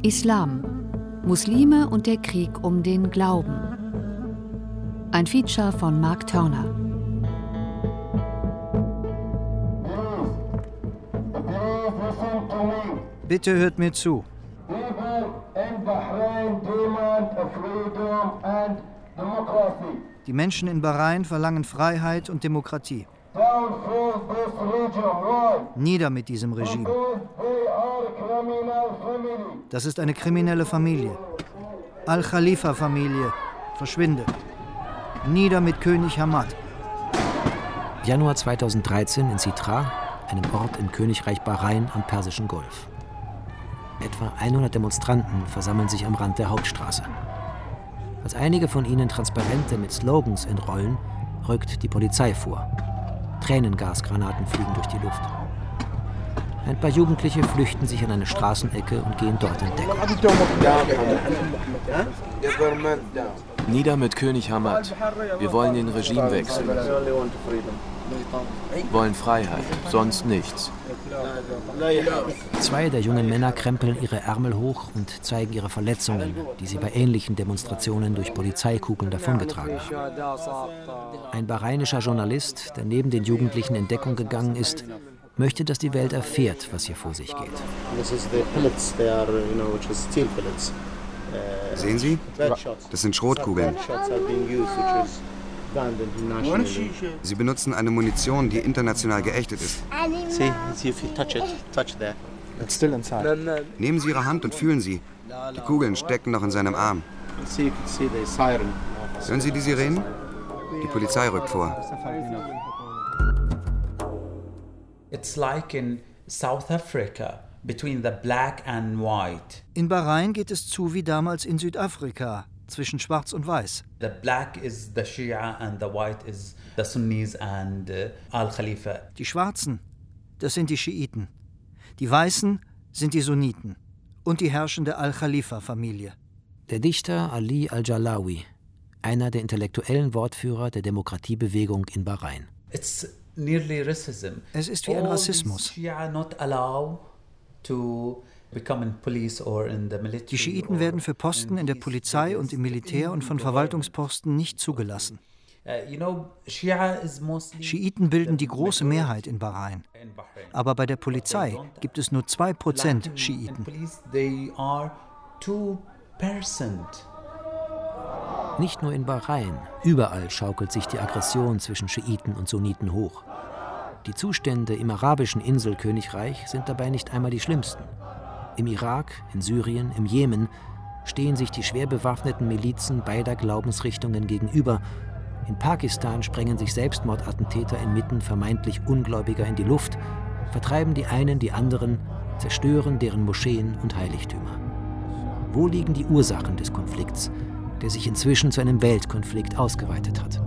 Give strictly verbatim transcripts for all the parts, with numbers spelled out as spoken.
Islam. Muslime und der Krieg um den Glauben. Ein Feature von Mark Turner. Bitte hört mir zu. Die Menschen in Bahrain verlangen Freiheit und Demokratie. Nieder mit diesem Regime. Das ist eine kriminelle Familie. Al-Khalifa-Familie. Verschwinde. Nieder mit König Hamad. Januar zweitausenddreizehn in Sitra, einem Ort im Königreich Bahrain am Persischen Golf. Etwa hundert Demonstranten versammeln sich am Rand der Hauptstraße. Als einige von ihnen Transparente mit Slogans entrollen, rückt die Polizei vor. Tränengasgranaten fliegen durch die Luft. Ein paar Jugendliche flüchten sich an eine Straßenecke und gehen dort in Deckung. Nieder mit König Hamad. Wir wollen den Regimewechsel. Wollen Freiheit, sonst nichts. Zwei der jungen Männer krempeln ihre Ärmel hoch und zeigen ihre Verletzungen, die sie bei ähnlichen Demonstrationen durch Polizeikugeln davongetragen haben. Ein bahrainischer Journalist, der neben den Jugendlichen in Deckung gegangen ist, möchte, dass die Welt erfährt, was hier vor sich geht. Sehen Sie? Das sind Schrotkugeln. Sie benutzen eine Munition, die international geächtet ist. Nehmen Sie Ihre Hand und fühlen Sie. Die Kugeln stecken noch in seinem Arm. Hören Sie die Sirenen? Die Polizei rückt vor. It's like in South Africa, between the black and white. In Bahrain geht es zu wie damals in Südafrika, zwischen Schwarz und Weiß. The black is the Shia and the white is the Sunnis and uh, Al-Khalifa. Die Schwarzen, das sind die Schiiten. Die Weißen sind die Sunniten und die herrschende Al-Khalifa-Familie. Der Dichter Ali al-Jalawi, einer der intellektuellen Wortführer der Demokratiebewegung in Bahrain. It's nearly racism. Es ist wie ein Rassismus. Die Schiiten werden für Posten in der Polizei und im Militär und von Verwaltungsposten nicht zugelassen. Schiiten bilden die große Mehrheit in Bahrain. Aber bei der Polizei gibt es nur zwei Prozent Schiiten. Nicht nur in Bahrain, überall schaukelt sich die Aggression zwischen Schiiten und Sunniten hoch. Die Zustände im arabischen Inselkönigreich sind dabei nicht einmal die schlimmsten. Im Irak, in Syrien, im Jemen stehen sich die schwer bewaffneten Milizen beider Glaubensrichtungen gegenüber. In Pakistan sprengen sich Selbstmordattentäter inmitten vermeintlich Ungläubiger in die Luft, vertreiben die einen die anderen, zerstören deren Moscheen und Heiligtümer. Wo liegen die Ursachen des Konflikts, der sich inzwischen zu einem Weltkonflikt ausgeweitet hat?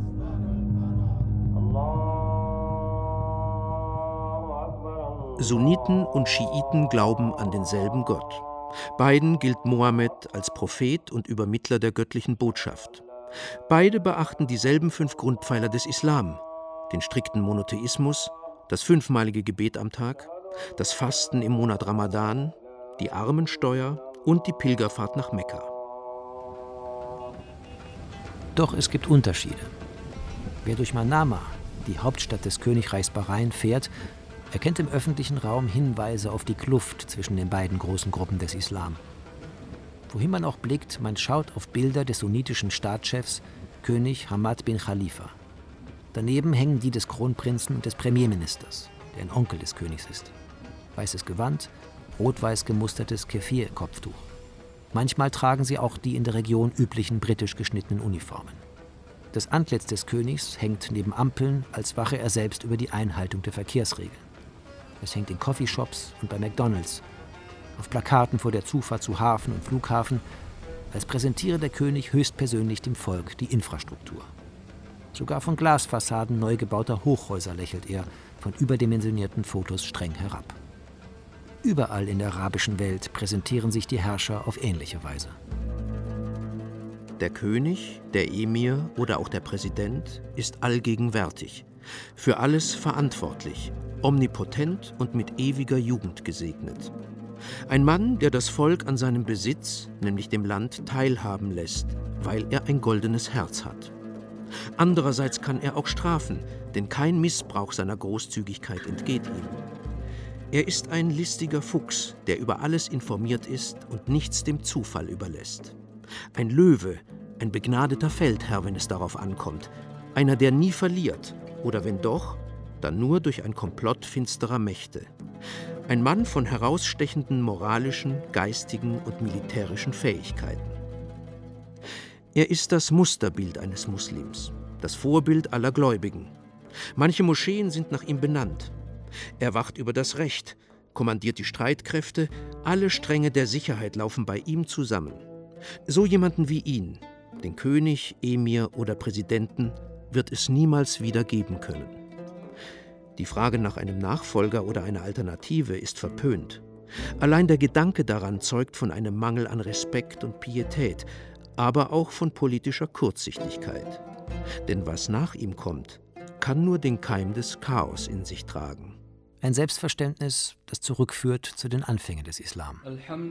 Sunniten und Schiiten glauben an denselben Gott. Beiden gilt Mohammed als Prophet und Übermittler der göttlichen Botschaft. Beide beachten dieselben fünf Grundpfeiler des Islam: den strikten Monotheismus, das fünfmalige Gebet am Tag, das Fasten im Monat Ramadan, die Armensteuer und die Pilgerfahrt nach Mekka. Doch es gibt Unterschiede. Wer durch Manama, die Hauptstadt des Königreichs Bahrain, fährt, erkennt im öffentlichen Raum Hinweise auf die Kluft zwischen den beiden großen Gruppen des Islam. Wohin man auch blickt, man schaut auf Bilder des sunnitischen Staatschefs, König Hamad bin Khalifa. Daneben hängen die des Kronprinzen und des Premierministers, der ein Onkel des Königs ist. Weißes Gewand, rot-weiß gemustertes Kefir-Kopftuch. Manchmal tragen sie auch die in der Region üblichen britisch geschnittenen Uniformen. Das Antlitz des Königs hängt neben Ampeln, als wache er selbst über die Einhaltung der Verkehrsregeln. Es hängt in Coffeeshops und bei McDonalds, auf Plakaten vor der Zufahrt zu Hafen und Flughafen, als präsentiere der König höchstpersönlich dem Volk die Infrastruktur. Sogar von Glasfassaden neu gebauter Hochhäuser lächelt er von überdimensionierten Fotos streng herab. Überall in der arabischen Welt präsentieren sich die Herrscher auf ähnliche Weise. Der König, der Emir oder auch der Präsident ist allgegenwärtig, für alles verantwortlich, omnipotent und mit ewiger Jugend gesegnet. Ein Mann, der das Volk an seinem Besitz, nämlich dem Land, teilhaben lässt, weil er ein goldenes Herz hat. Andererseits kann er auch strafen, denn kein Missbrauch seiner Großzügigkeit entgeht ihm. Er ist ein listiger Fuchs, der über alles informiert ist und nichts dem Zufall überlässt. Ein Löwe, ein begnadeter Feldherr, wenn es darauf ankommt. Einer, der nie verliert, oder wenn doch, dann nur durch ein Komplott finsterer Mächte. Ein Mann von herausstechenden moralischen, geistigen und militärischen Fähigkeiten. Er ist das Musterbild eines Muslims, das Vorbild aller Gläubigen. Manche Moscheen sind nach ihm benannt. Er wacht über das Recht, kommandiert die Streitkräfte, alle Stränge der Sicherheit laufen bei ihm zusammen. So jemanden wie ihn, den König, Emir oder Präsidenten, wird es niemals wieder geben können. Die Frage nach einem Nachfolger oder einer Alternative ist verpönt. Allein der Gedanke daran zeugt von einem Mangel an Respekt und Pietät, aber auch von politischer Kurzsichtigkeit. Denn was nach ihm kommt, kann nur den Keim des Chaos in sich tragen. Ein Selbstverständnis, das zurückführt zu den Anfängen des Islam.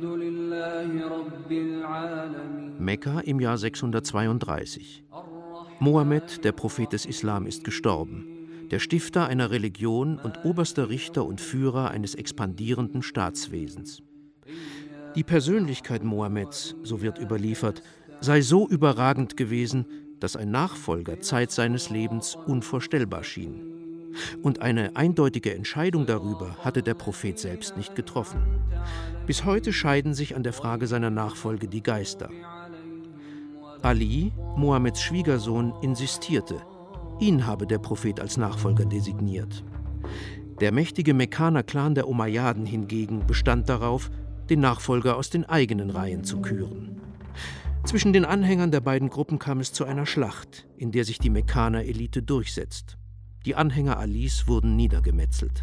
Mekka im Jahr sechshundertzweiunddreißig. Mohammed, der Prophet des Islam, ist gestorben. Der Stifter einer Religion und oberster Richter und Führer eines expandierenden Staatswesens. Die Persönlichkeit Mohammeds, so wird überliefert, sei so überragend gewesen, dass ein Nachfolger Zeit seines Lebens unvorstellbar schien. Und eine eindeutige Entscheidung darüber hatte der Prophet selbst nicht getroffen. Bis heute scheiden sich an der Frage seiner Nachfolge die Geister. Ali, Mohammeds Schwiegersohn, insistierte, ihn habe der Prophet als Nachfolger designiert. Der mächtige Mekkaner-Clan der Umayyaden hingegen bestand darauf, den Nachfolger aus den eigenen Reihen zu küren. Zwischen den Anhängern der beiden Gruppen kam es zu einer Schlacht, in der sich die Mekkaner-Elite durchsetzt. Die Anhänger Alis wurden niedergemetzelt.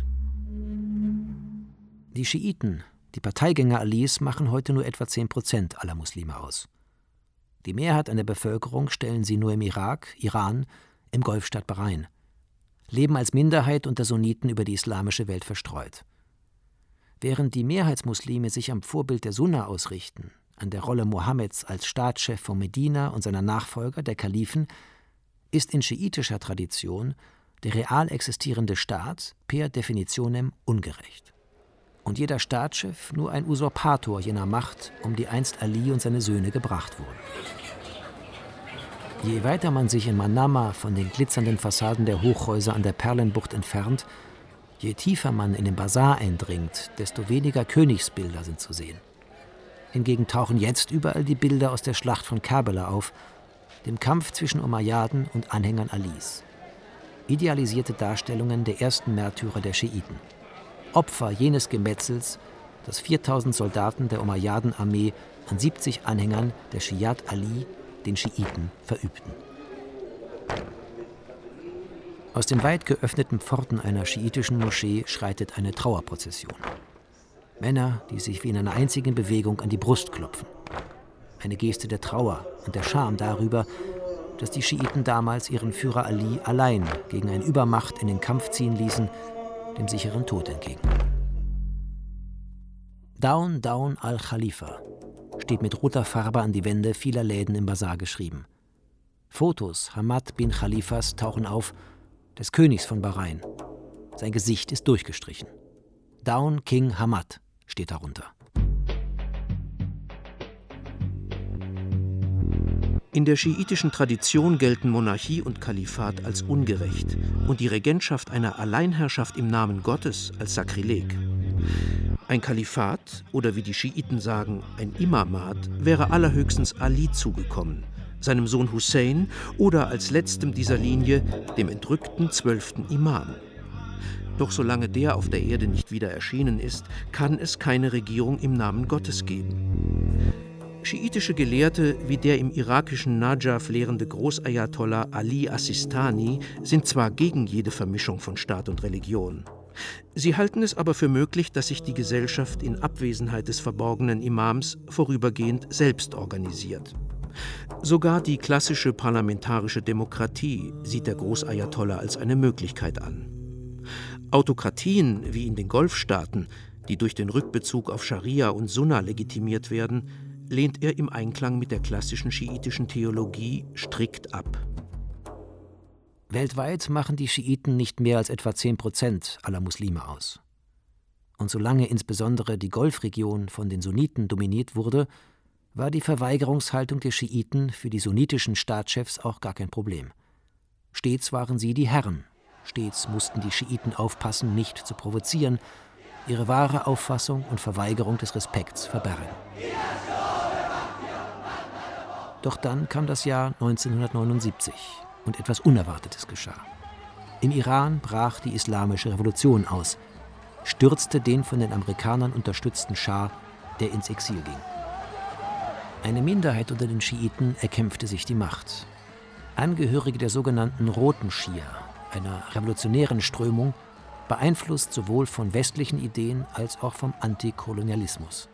Die Schiiten, die Parteigänger Alis, machen heute nur etwa zehn Prozent aller Muslime aus. Die Mehrheit an der Bevölkerung stellen sie nur im Irak, Iran, im Golfstaat Bahrain, leben als Minderheit unter Sunniten über die islamische Welt verstreut. Während die Mehrheitsmuslime sich am Vorbild der Sunna ausrichten, an der Rolle Mohammeds als Staatschef von Medina und seiner Nachfolger, der Kalifen, ist in schiitischer Tradition der real existierende Staat per definitionem ungerecht. Und jeder Staatschef nur ein Usurpator jener Macht, um die einst Ali und seine Söhne gebracht wurden. Je weiter man sich in Manama von den glitzernden Fassaden der Hochhäuser an der Perlenbucht entfernt, je tiefer man in den Basar eindringt, desto weniger Königsbilder sind zu sehen. Hingegen tauchen jetzt überall die Bilder aus der Schlacht von Kerbela auf, dem Kampf zwischen Umayyaden und Anhängern Alis. Idealisierte Darstellungen der ersten Märtyrer der Schiiten. Opfer jenes Gemetzels, das viertausend Soldaten der Umayyaden-Armee an siebzig Anhängern der Schiat Ali, den Schiiten, verübten. Aus den weit geöffneten Pforten einer schiitischen Moschee schreitet eine Trauerprozession. Männer, die sich wie in einer einzigen Bewegung an die Brust klopfen. Eine Geste der Trauer und der Scham darüber, dass die Schiiten damals ihren Führer Ali allein gegen eine Übermacht in den Kampf ziehen ließen, dem sicheren Tod entgegen. Down, down al-Khalifa steht mit roter Farbe an die Wände vieler Läden im Basar geschrieben. Fotos Hamad bin Khalifas tauchen auf, des Königs von Bahrain. Sein Gesicht ist durchgestrichen. Down King Hamad steht darunter. In der schiitischen Tradition gelten Monarchie und Kalifat als ungerecht und die Regentschaft einer Alleinherrschaft im Namen Gottes als Sakrileg. Ein Kalifat, oder wie die Schiiten sagen, ein Imamat, wäre allerhöchstens Ali zugekommen, seinem Sohn Hussein oder als letztem dieser Linie dem entrückten zwölften Imam. Doch solange der auf der Erde nicht wieder erschienen ist, kann es keine Regierung im Namen Gottes geben. Schiitische Gelehrte wie der im irakischen Najaf lehrende Großayatollah Ali Assistani sind zwar gegen jede Vermischung von Staat und Religion. Sie halten es aber für möglich, dass sich die Gesellschaft in Abwesenheit des verborgenen Imams vorübergehend selbst organisiert. Sogar die klassische parlamentarische Demokratie sieht der Großayatollah als eine Möglichkeit an. Autokratien wie in den Golfstaaten die durch den Rückbezug auf Scharia und Sunna legitimiert werden, lehnt er im Einklang mit der klassischen schiitischen Theologie strikt ab. Weltweit machen die Schiiten nicht mehr als etwa zehn Prozent aller Muslime aus. Und solange insbesondere die Golfregion von den Sunniten dominiert wurde, war die Verweigerungshaltung der Schiiten für die sunnitischen Staatschefs auch gar kein Problem. Stets waren sie die Herren, stets mussten die Schiiten aufpassen, nicht zu provozieren, ihre wahre Auffassung und Verweigerung des Respekts verbergen. Doch dann kam das Jahr neunzehnhundertneunundsiebzig und etwas Unerwartetes geschah. Im Iran brach die Islamische Revolution aus, stürzte den von den Amerikanern unterstützten Schah, der ins Exil ging. Eine Minderheit unter den Schiiten erkämpfte sich die Macht. Angehörige der sogenannten Roten Schia, einer revolutionären Strömung, beeinflusst sowohl von westlichen Ideen als auch vom Antikolonialismus.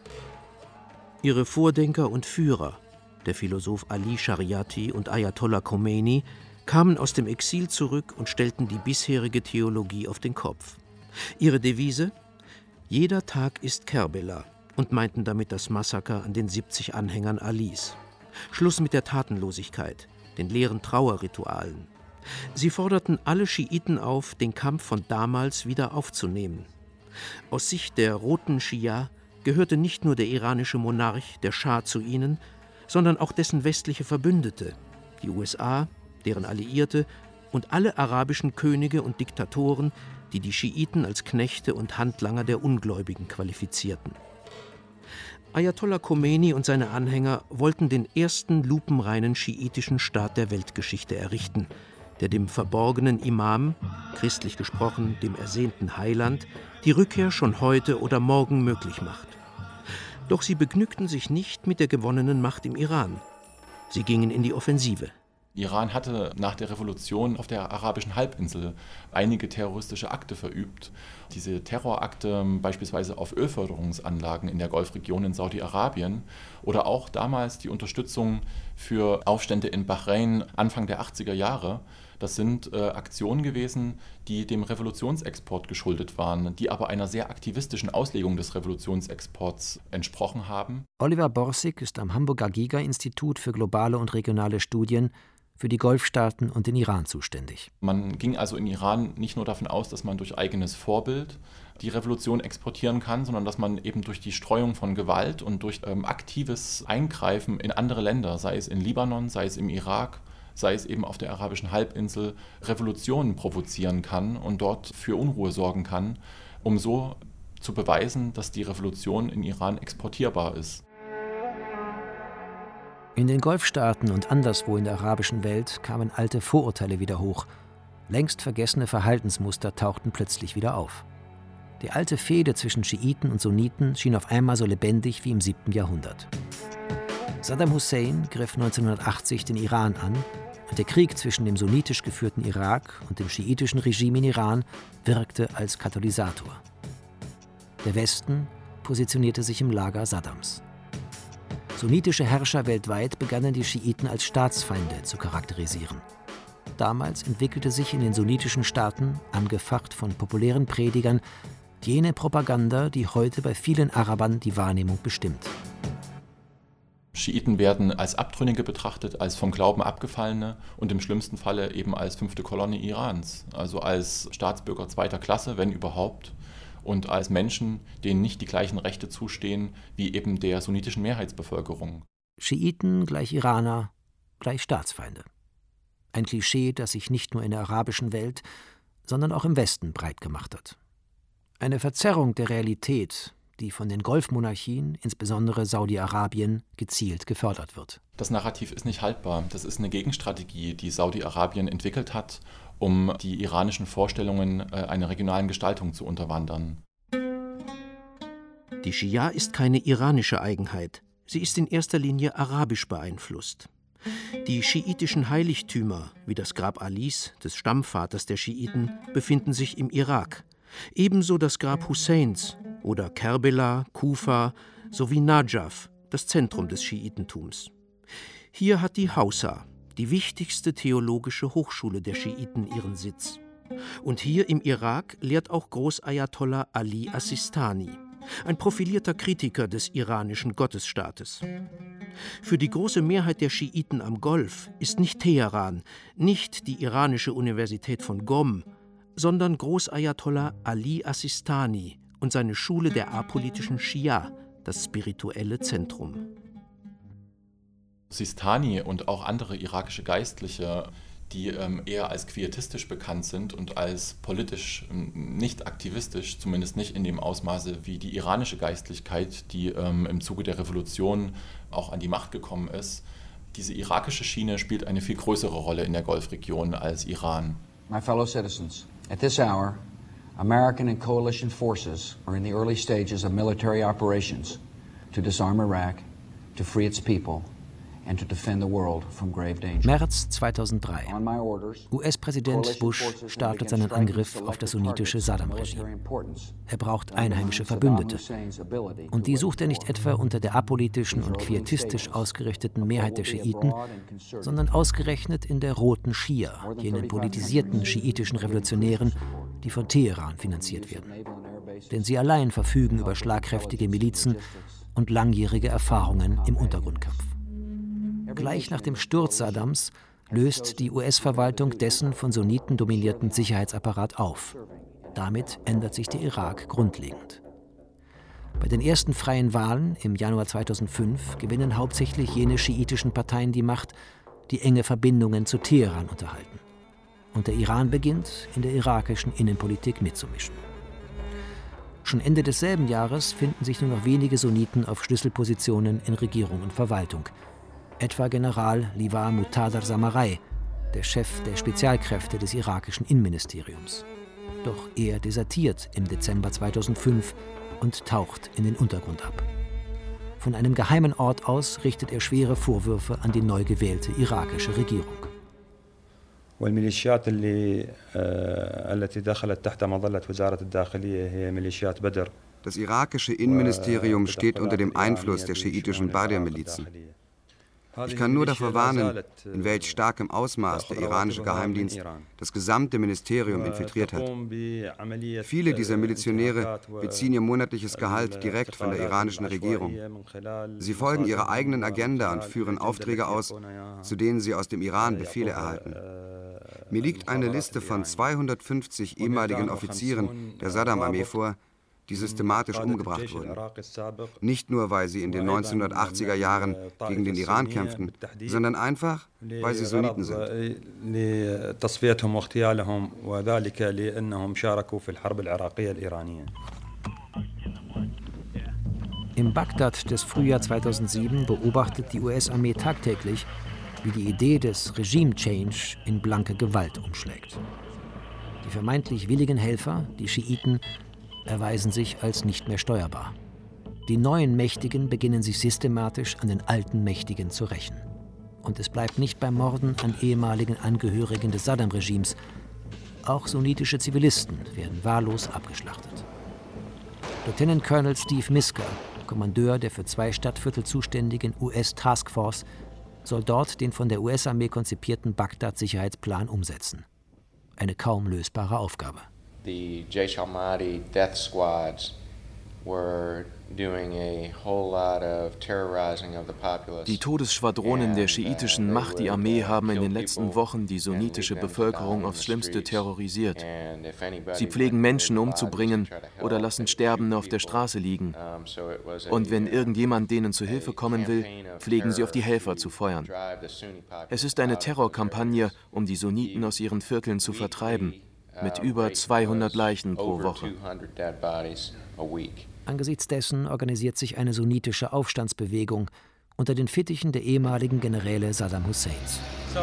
Ihre Vordenker und Führer, der Philosoph Ali Shariati und Ayatollah Khomeini, kamen aus dem Exil zurück und stellten die bisherige Theologie auf den Kopf. Ihre Devise: Jeder Tag ist Kerbela, und meinten damit das Massaker an den siebzig Anhängern Alis. Schluss mit der Tatenlosigkeit, den leeren Trauerritualen. Sie forderten alle Schiiten auf, den Kampf von damals wieder aufzunehmen. Aus Sicht der Roten Schia gehörte nicht nur der iranische Monarch, der Schah, zu ihnen, sondern auch dessen westliche Verbündete, die U S A, deren Alliierte und alle arabischen Könige und Diktatoren, die die Schiiten als Knechte und Handlanger der Ungläubigen qualifizierten. Ayatollah Khomeini und seine Anhänger wollten den ersten lupenreinen schiitischen Staat der Weltgeschichte errichten, der dem verborgenen Imam, christlich gesprochen dem ersehnten Heiland, die Rückkehr schon heute oder morgen möglich macht. Doch sie begnügten sich nicht mit der gewonnenen Macht im Iran. Sie gingen in die Offensive. Iran hatte nach der Revolution auf der arabischen Halbinsel einige terroristische Akte verübt. Diese Terrorakte beispielsweise auf Ölförderungsanlagen in der Golfregion in Saudi-Arabien oder auch damals die Unterstützung für Aufstände in Bahrain Anfang der achtziger Jahre. Das sind äh, Aktionen gewesen, die dem Revolutionsexport geschuldet waren, die aber einer sehr aktivistischen Auslegung des Revolutionsexports entsprochen haben. Oliver Borsig ist am Hamburger Giga-Institut für globale und regionale Studien für die Golfstaaten und den Iran zuständig. Man ging also im Iran nicht nur davon aus, dass man durch eigenes Vorbild die Revolution exportieren kann, sondern dass man eben durch die Streuung von Gewalt und durch ähm, aktives Eingreifen in andere Länder, sei es in Libanon, sei es im Irak, sei es eben auf der arabischen Halbinsel, Revolutionen provozieren kann und dort für Unruhe sorgen kann, um so zu beweisen, dass die Revolution in Iran exportierbar ist. In den Golfstaaten und anderswo in der arabischen Welt kamen alte Vorurteile wieder hoch. Längst vergessene Verhaltensmuster tauchten plötzlich wieder auf. Die alte Fehde zwischen Schiiten und Sunniten schien auf einmal so lebendig wie im siebten Jahrhundert. Saddam Hussein griff neunzehnhundertachtzig den Iran an und der Krieg zwischen dem sunnitisch geführten Irak und dem schiitischen Regime in Iran wirkte als Katalysator. Der Westen positionierte sich im Lager Saddams. Sunnitische Herrscher weltweit begannen die Schiiten als Staatsfeinde zu charakterisieren. Damals entwickelte sich in den sunnitischen Staaten, angefacht von populären Predigern, jene Propaganda, die heute bei vielen Arabern die Wahrnehmung bestimmt. Schiiten werden als Abtrünnige betrachtet, als vom Glauben Abgefallene und im schlimmsten Falle eben als fünfte Kolonne Irans, also als Staatsbürger zweiter Klasse, wenn überhaupt, und als Menschen, denen nicht die gleichen Rechte zustehen wie eben der sunnitischen Mehrheitsbevölkerung. Schiiten gleich Iraner gleich Staatsfeinde. Ein Klischee, das sich nicht nur in der arabischen Welt, sondern auch im Westen breit gemacht hat. Eine Verzerrung der Realität, die von den Golfmonarchien, insbesondere Saudi-Arabien, gezielt gefördert wird. Das Narrativ ist nicht haltbar. Das ist eine Gegenstrategie, die Saudi-Arabien entwickelt hat, um die iranischen Vorstellungen einer regionalen Gestaltung zu unterwandern. Die Schia ist keine iranische Eigenheit. Sie ist in erster Linie arabisch beeinflusst. Die schiitischen Heiligtümer, wie das Grab Alis, des Stammvaters der Schiiten, befinden sich im Irak. Ebenso das Grab Husseins oder Kerbela, Kufa sowie Najaf, das Zentrum des Schiitentums. Hier hat die Hausa, die wichtigste theologische Hochschule der Schiiten, ihren Sitz. Und hier im Irak lehrt auch Großayatollah Ali As-Sistani, ein profilierter Kritiker des iranischen Gottesstaates. Für die große Mehrheit der Schiiten am Golf ist nicht Teheran, nicht die iranische Universität von Qom, sondern Großayatollah Ali Assistani und seine Schule der apolitischen Schia, das spirituelle Zentrum. Sistani und auch andere irakische Geistliche, die ähm, eher als quietistisch bekannt sind und als politisch ähm, nicht aktivistisch, zumindest nicht in dem Ausmaße wie die iranische Geistlichkeit, die ähm, im Zuge der Revolution auch an die Macht gekommen ist. Diese irakische Schiene spielt eine viel größere Rolle in der Golfregion als Iran. My fellow citizens, at this hour, American and coalition forces are in the early stages of military operations to disarm Iraq, to free its people, and to defend the world from grave danger. März zweitausenddrei. U S-Präsident Bush startet seinen Angriff auf das sunnitische Saddam-Regime. Er braucht einheimische Verbündete. Und die sucht er nicht etwa unter der apolitischen und quietistisch ausgerichteten Mehrheit der Schiiten, sondern ausgerechnet in der roten Schia, jenen politisierten schiitischen Revolutionären, die von Teheran finanziert werden. Denn sie allein verfügen über schlagkräftige Milizen und langjährige Erfahrungen im Untergrundkampf. Gleich nach dem Sturz Saddams löst die U S-Verwaltung dessen von Sunniten dominierten Sicherheitsapparat auf. Damit ändert sich der Irak grundlegend. Bei den ersten freien Wahlen im Januar zweitausendfünf gewinnen hauptsächlich jene schiitischen Parteien die Macht, die enge Verbindungen zu Teheran unterhalten. Und der Iran beginnt, in der irakischen Innenpolitik mitzumischen. Schon Ende desselben Jahres finden sich nur noch wenige Sunniten auf Schlüsselpositionen in Regierung und Verwaltung. Etwa General Liwaa Muqtada Samarei, der Chef der Spezialkräfte des irakischen Innenministeriums. Doch er desertiert im Dezember zweitausendfünf und taucht in den Untergrund ab. Von einem geheimen Ort aus richtet er schwere Vorwürfe an die neu gewählte irakische Regierung. والميليشيات اللي التي دخلت تحت مظلة وزارة الداخلية هي ميليشيات بدر. Das irakische Innenministerium steht unter dem Einfluss der schiitischen Badr-Milizen. Ich kann nur davor warnen, in welch starkem Ausmaß der iranische Geheimdienst das gesamte Ministerium infiltriert hat. Viele dieser Milizionäre beziehen ihr monatliches Gehalt direkt von der iranischen Regierung. Sie folgen ihrer eigenen Agenda und führen Aufträge aus, zu denen sie aus dem Iran Befehle erhalten. Mir liegt eine Liste von zweihundertfünfzig ehemaligen Offizieren der Saddam-Armee vor, die systematisch umgebracht wurden. Nicht nur, weil sie in den neunzehnhundertachtziger Jahren gegen den Iran kämpften, sondern einfach, weil sie Sunniten sind. Im Bagdad des Frühjahr zweitausendsieben beobachtet die U S-Armee tagtäglich, wie die Idee des Regime-Change in blanke Gewalt umschlägt. Die vermeintlich willigen Helfer, die Schiiten, erweisen sich als nicht mehr steuerbar. Die neuen Mächtigen beginnen sich systematisch an den alten Mächtigen zu rächen. Und es bleibt nicht beim Morden an ehemaligen Angehörigen des Saddam-Regimes. Auch sunnitische Zivilisten werden wahllos abgeschlachtet. Lieutenant Colonel Steve Misker, Kommandeur der für zwei Stadtviertel zuständigen U S-Taskforce, soll dort den von der U S-Armee konzipierten Bagdad-Sicherheitsplan umsetzen. Eine kaum lösbare Aufgabe. The Jaish al-Mahdi death squads were doing a whole lot of terrorizing of the populace. Die Todesschwadronen der schiitischen Mahdi-Armee haben in den letzten Wochen die sunnitische Bevölkerung aufs Schlimmste terrorisiert. Sie pflegen Menschen umzubringen oder lassen Sterbende auf der Straße liegen. Und wenn irgendjemand denen zu Hilfe kommen will, pflegen sie auf die Helfer zu feuern. Es ist eine Terrorkampagne, um die Sunniten aus ihren Vierteln zu vertreiben, mit über zweihundert Leichen pro Woche. Angesichts dessen organisiert sich eine sunnitische Aufstandsbewegung unter den Fittichen der ehemaligen Generäle Saddam Husseins.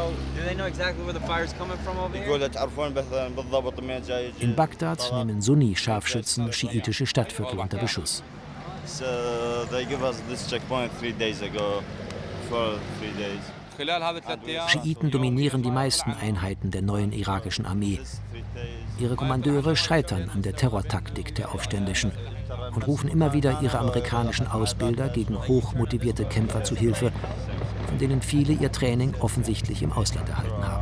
In Bagdad nehmen Sunni-Scharfschützen schiitische Stadtviertel unter Beschuss. Schiiten dominieren die meisten Einheiten der neuen irakischen Armee. Ihre Kommandeure scheitern an der Terrortaktik der Aufständischen und rufen immer wieder ihre amerikanischen Ausbilder gegen hochmotivierte Kämpfer zu Hilfe, von denen viele ihr Training offensichtlich im Ausland erhalten haben.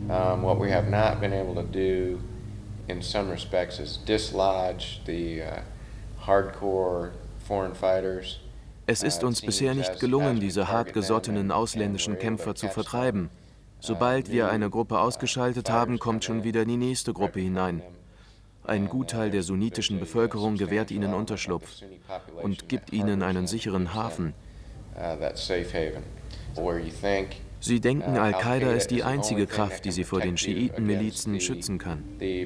Um, what we have not been able to do in some respects is dislodge the uh, hardcore foreign fighters. Es ist uns bisher nicht gelungen, diese hartgesottenen ausländischen Kämpfer zu vertreiben. Sobald wir eine Gruppe ausgeschaltet haben, kommt schon wieder die nächste Gruppe hinein. Ein Gutteil der sunnitischen Bevölkerung gewährt ihnen Unterschlupf und gibt ihnen einen sicheren Hafen. Sie denken, Al-Qaida ist die einzige Kraft, die sie vor den Schiitenmilizen schützen kann.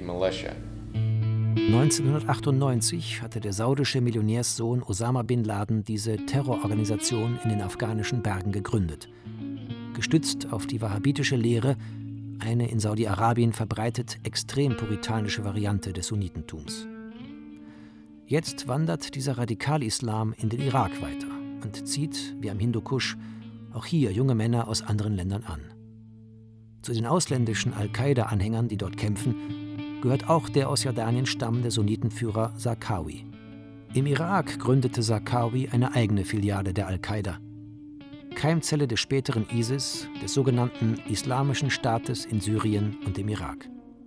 neunzehnhundertachtundneunzig hatte der saudische Millionärssohn Osama bin Laden diese Terrororganisation in den afghanischen Bergen gegründet. Gestützt auf die wahhabitische Lehre, eine in Saudi-Arabien verbreitet extrem puritanische Variante des Sunnitentums. Jetzt wandert dieser Radikal-Islam in den Irak weiter und zieht, wie am Hindukusch, auch hier junge Männer aus anderen Ländern an. Zu den ausländischen Al-Qaida-Anhängern, die dort kämpfen, gehört auch der aus Jordanien stammende Sunnitenführer Zarqawi. Im Irak gründete Zarqawi eine eigene Filiale der Al-Qaida. Keimzelle des späteren ISIS, des sogenannten Islamischen Staates in Syrien und dem Irak.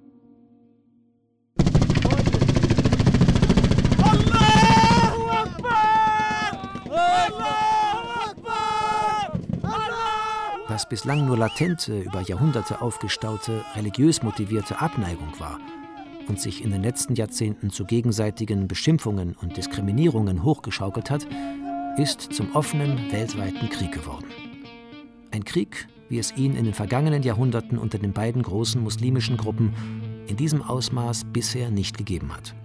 Was bislang nur latente, über Jahrhunderte aufgestaute, religiös motivierte Abneigung war und sich in den letzten Jahrzehnten zu gegenseitigen Beschimpfungen und Diskriminierungen hochgeschaukelt hat, ist zum offenen, weltweiten Krieg geworden. Ein Krieg, wie es ihn in den vergangenen Jahrhunderten unter den beiden großen muslimischen Gruppen in diesem Ausmaß bisher nicht gegeben hat.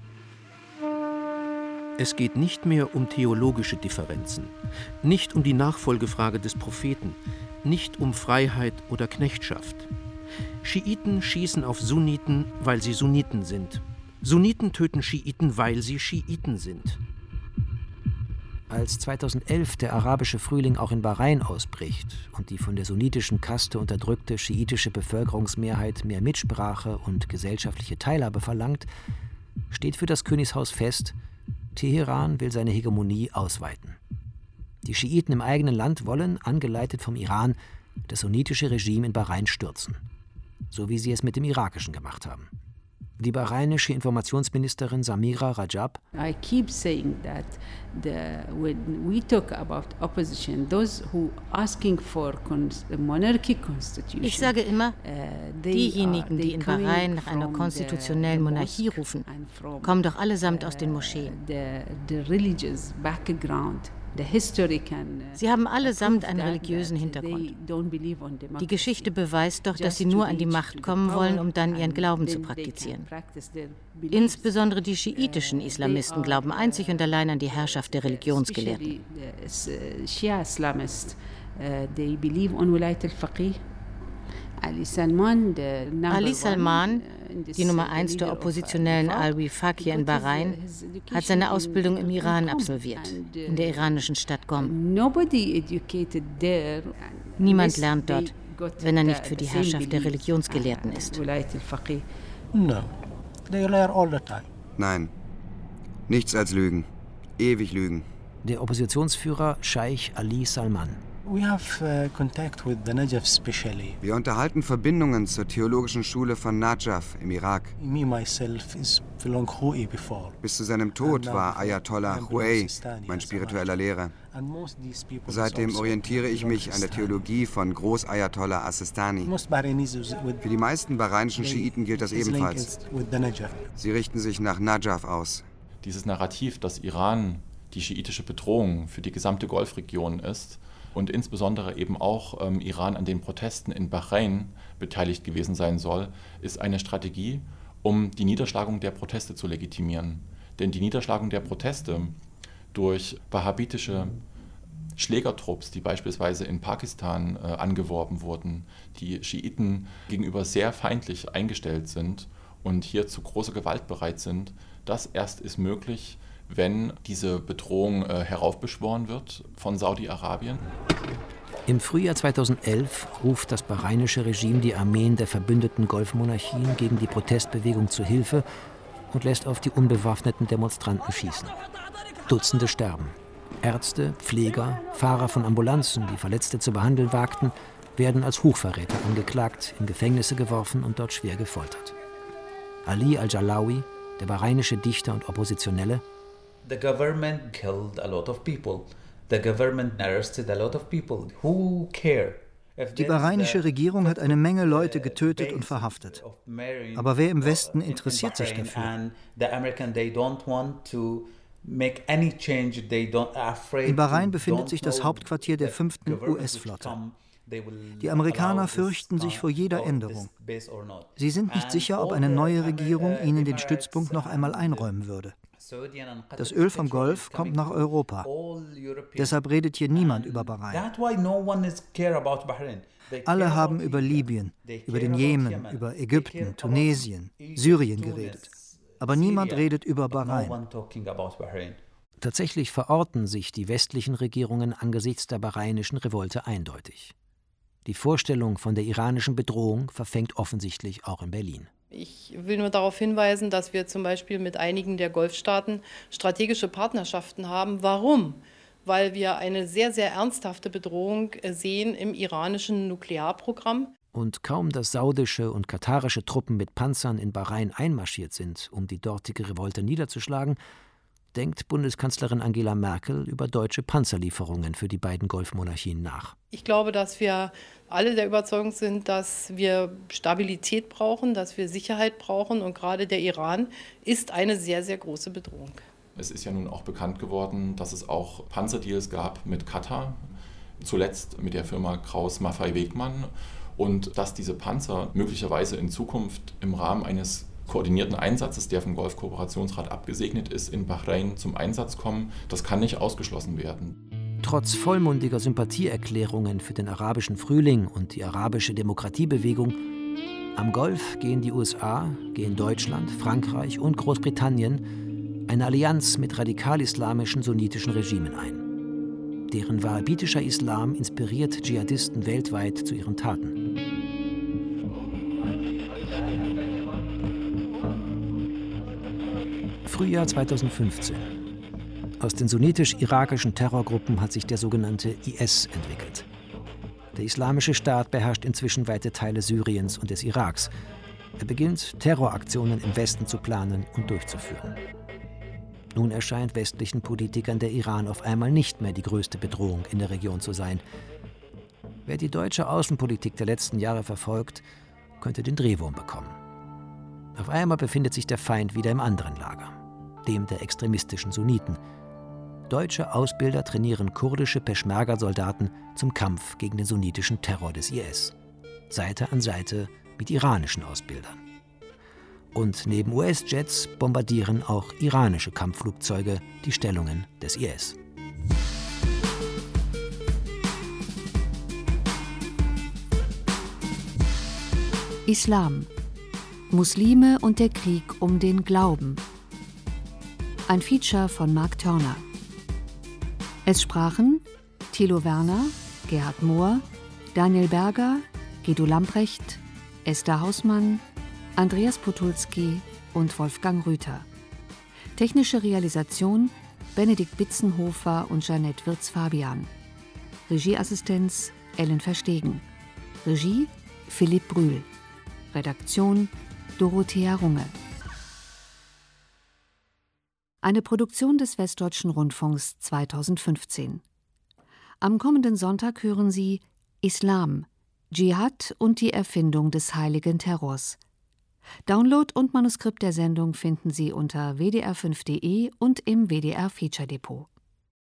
Es geht nicht mehr um theologische Differenzen, nicht um die Nachfolgefrage des Propheten, nicht um Freiheit oder Knechtschaft. Schiiten schießen auf Sunniten, weil sie Sunniten sind. Sunniten töten Schiiten, weil sie Schiiten sind. Als zweitausendelf der arabische Frühling auch in Bahrain ausbricht und die von der sunnitischen Kaste unterdrückte schiitische Bevölkerungsmehrheit mehr Mitsprache und gesellschaftliche Teilhabe verlangt, steht für das Königshaus fest, Teheran will seine Hegemonie ausweiten. Die Schiiten im eigenen Land wollen, angeleitet vom Iran, das sunnitische Regime in Bahrain stürzen, so wie sie es mit dem irakischen gemacht haben. Die bahrainische Informationsministerin Samira Rajab: I keep saying that the, when we talk about opposition, those who asking for monarchy constitution. Ich sage immer, diejenigen, die in Bahrain nach einer konstitutionellen Monarchie rufen, kommen doch allesamt aus den Moscheen. The, the religious background. Sie haben allesamt einen religiösen Hintergrund. Die Geschichte beweist doch, dass sie nur an die Macht kommen wollen, um dann ihren Glauben zu praktizieren. Insbesondere die schiitischen Islamisten glauben einzig und allein an die Herrschaft der Religionsgelehrten. Ali Salman, die Nummer eins der oppositionellen Al-Wifaq in Bahrain, hat seine Ausbildung im Iran absolviert, in der iranischen Stadt Qom. Niemand lernt dort, wenn er nicht für die Herrschaft der Religionsgelehrten ist. Nein, nichts als Lügen, ewig Lügen. Der Oppositionsführer Scheich Ali Salman. Wir unterhalten Verbindungen zur theologischen Schule von Najaf im Irak. Bis zu seinem Tod war Ayatollah Khouei mein spiritueller Lehrer. Seitdem orientiere ich mich an der Theologie von Groß-Ayatollah As-Sistani. Für die meisten bahrainischen Schiiten gilt das ebenfalls. Sie richten sich nach Najaf aus. Dieses Narrativ, dass Iran die schiitische Bedrohung für die gesamte Golfregion ist, und insbesondere eben auch ähm, Iran an den Protesten in Bahrain beteiligt gewesen sein soll, ist eine Strategie, um die Niederschlagung der Proteste zu legitimieren. Denn die Niederschlagung der Proteste durch wahhabitische Schlägertrupps, die beispielsweise in Pakistan äh, angeworben wurden, die Schiiten gegenüber sehr feindlich eingestellt sind und hier zu großer Gewalt bereit sind, das erst ist möglich, wenn diese Bedrohung äh, heraufbeschworen wird von Saudi-Arabien. Im Frühjahr zweitausendelf ruft das bahrainische Regime die Armeen der verbündeten Golfmonarchien gegen die Protestbewegung zu Hilfe und lässt auf die unbewaffneten Demonstranten schießen. Dutzende sterben. Ärzte, Pfleger, Fahrer von Ambulanzen, die Verletzte zu behandeln wagten, werden als Hochverräter angeklagt, in Gefängnisse geworfen und dort schwer gefoltert. Ali al-Jalawi, der bahrainische Dichter und Oppositionelle: The government killed a lot of people. The government arrested a lot of people. Who care? Die bahrainische Regierung hat eine Menge Leute getötet und verhaftet. Aber wer im Westen interessiert sich dafür? In Bahrain befindet sich das Hauptquartier der fünften U S-Flotte. Die Amerikaner fürchten sich vor jeder Änderung. Sie sind nicht sicher, ob eine neue Regierung ihnen den Stützpunkt noch einmal einräumen würde. Das Öl vom Golf kommt nach Europa. Deshalb redet hier niemand über Bahrain. Alle haben über Libyen, über den Jemen, über Ägypten, Tunesien, Syrien geredet. Aber niemand redet über Bahrain. Tatsächlich verorten sich die westlichen Regierungen angesichts der bahrainischen Revolte eindeutig. Die Vorstellung von der iranischen Bedrohung verfängt offensichtlich auch in Berlin. Ich will nur darauf hinweisen, dass wir zum Beispiel mit einigen der Golfstaaten strategische Partnerschaften haben. Warum? Weil wir eine sehr, sehr ernsthafte Bedrohung sehen im iranischen Nuklearprogramm. Und kaum, dass saudische und katarische Truppen mit Panzern in Bahrain einmarschiert sind, um die dortige Revolte niederzuschlagen, denkt Bundeskanzlerin Angela Merkel über deutsche Panzerlieferungen für die beiden Golfmonarchien nach. Ich glaube, dass wir alle der Überzeugung sind, dass wir Stabilität brauchen, dass wir Sicherheit brauchen. Und gerade der Iran ist eine sehr, sehr große Bedrohung. Es ist ja nun auch bekannt geworden, dass es auch Panzerdeals gab mit Katar, zuletzt mit der Firma Krauss-Maffei-Wegmann. Und dass diese Panzer möglicherweise in Zukunft im Rahmen eines koordinierten Einsatzes, der vom Golfkooperationsrat abgesegnet ist, in Bahrain zum Einsatz kommen, das kann nicht ausgeschlossen werden. Trotz vollmundiger Sympathieerklärungen für den arabischen Frühling und die arabische Demokratiebewegung, am Golf gehen die U S A, gehen Deutschland, Frankreich und Großbritannien eine Allianz mit radikal-islamischen sunnitischen Regimen ein. Deren wahhabitischer Islam inspiriert Dschihadisten weltweit zu ihren Taten. Frühjahr zweitausendfünfzehn. Aus den sunnitisch-irakischen Terrorgruppen hat sich der sogenannte I S entwickelt. Der Islamische Staat beherrscht inzwischen weite Teile Syriens und des Iraks. Er beginnt, Terroraktionen im Westen zu planen und durchzuführen. Nun erscheint westlichen Politikern der Iran auf einmal nicht mehr die größte Bedrohung in der Region zu sein. Wer die deutsche Außenpolitik der letzten Jahre verfolgt, könnte den Drehwurm bekommen. Auf einmal befindet sich der Feind wieder im anderen Lager, dem der extremistischen Sunniten. Deutsche Ausbilder trainieren kurdische Peschmerga-Soldaten zum Kampf gegen den sunnitischen Terror des I S. Seite an Seite mit iranischen Ausbildern. Und neben U S-Jets bombardieren auch iranische Kampfflugzeuge die Stellungen des I S. Islam. Muslime und der Krieg um den Glauben. Ein Feature von Mark Turner. Es sprachen Thilo Werner, Gerhard Mohr, Daniel Berger, Guido Lamprecht, Esther Hausmann, Andreas Potulski und Wolfgang Rüther. Technische Realisation Benedikt Bitzenhofer und Jeanette Wirz-Fabian. Regieassistenz Ellen Verstegen. Regie Philipp Brühl. Redaktion Dorothea Runge. Eine Produktion des Westdeutschen Rundfunks zweitausendfünfzehn. Am kommenden Sonntag hören Sie Islam, Dschihad und die Erfindung des heiligen Terrors. Download und Manuskript der Sendung finden Sie unter w d r fünf punkt d e und im W D R Feature Depot.